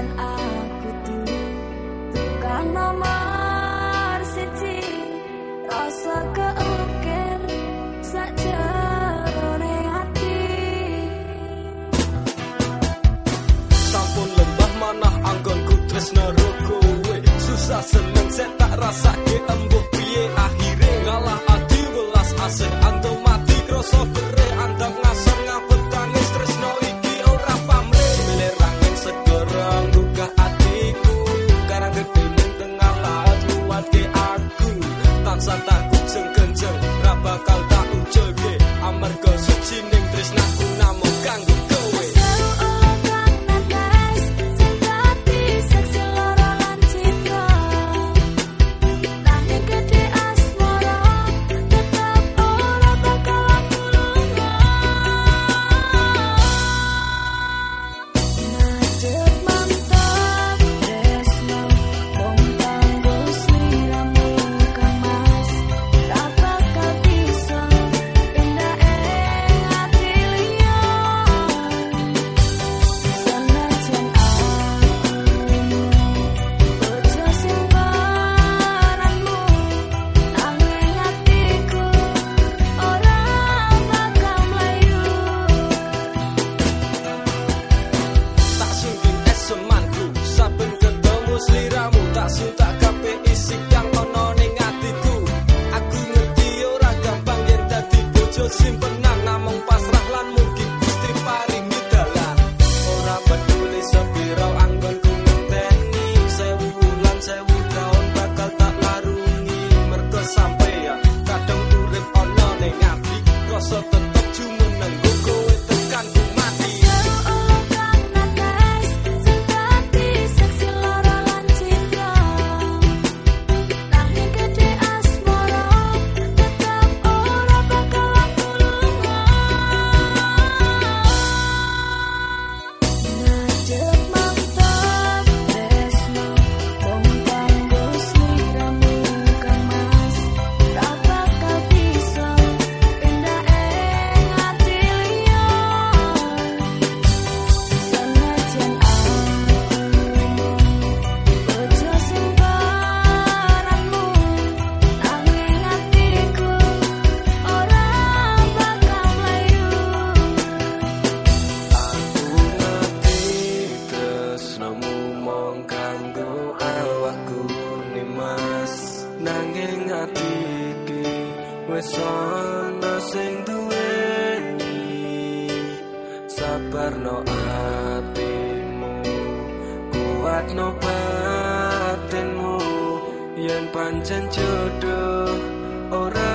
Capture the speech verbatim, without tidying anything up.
Senajan aku tuh tukang nomor siji, rasa keukir sajarone ati. Sampun lembah manah anggonku tresno karo kowe, susah seneng sek tak rasake embuh piye akhire ngalah ati welas asih antum mati krasa bere andam ngasor ngabet tangis tresno iki ora pamre milih rangin segara nggugah atiku karang gede ning tengah laut luwatke aku tansah tak kujeng genjeng ra bakal tak uculke amarga suci ning tresnaku namung kanggo kowe. Tak kape isi kang ono ning atiku. Aku ngerti ora gampang yen dadi bojo simpenan namung pasrah lan mugi Gusti paringi dalan. Ora peduli sepiro anggonku ngenteni sewu wulan sewu taun bakal tak larungi mergo sampeyan kadang urip ono ning ati rasa tetep jumeneng kowe tekan ku mati. Nanging ati iki wis ana sing duweni sabarno atimu kuatno batinmu yen pancen jodoh ora